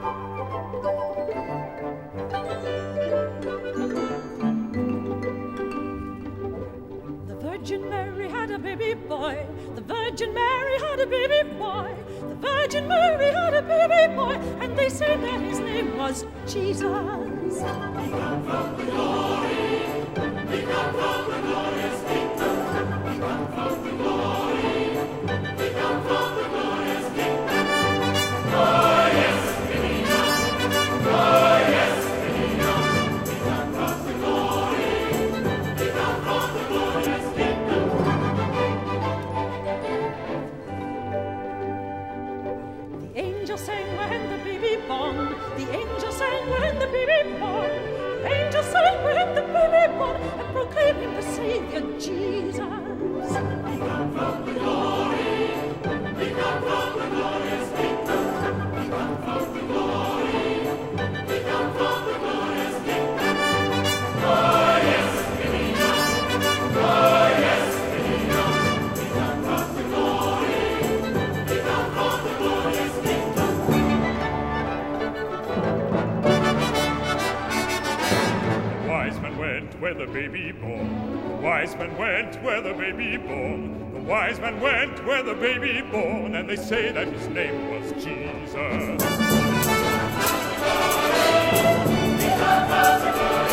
The Virgin Mary had a baby boy. The Virgin Mary had a baby boy. The Virgin Mary had a baby boy, and they said that his name was Jesus. He come from the glory. He come from the glorious kingdom. He come from the glory. He come from the glorious kingdom. Oh yes, Menina. Oh yes, Menina. He come from the glory. He come from the glorious kingdom. The angel sang when the baby born. The angel sang when the baby born. The angel sang when the baby born, and proclaimed him the Savior Jesus. He come from the glory. He come from the glorious kingdom. He come from the glory. He come from the glorious kingdom. Oh yes, Menina. Oh yes, Menina. He come from the glory. He come from the glorious kingdom. The wise men went where the baby born. The wise men went where the baby born. The wise men went where the baby born, and they say that his name was Jesus. He come from the glory.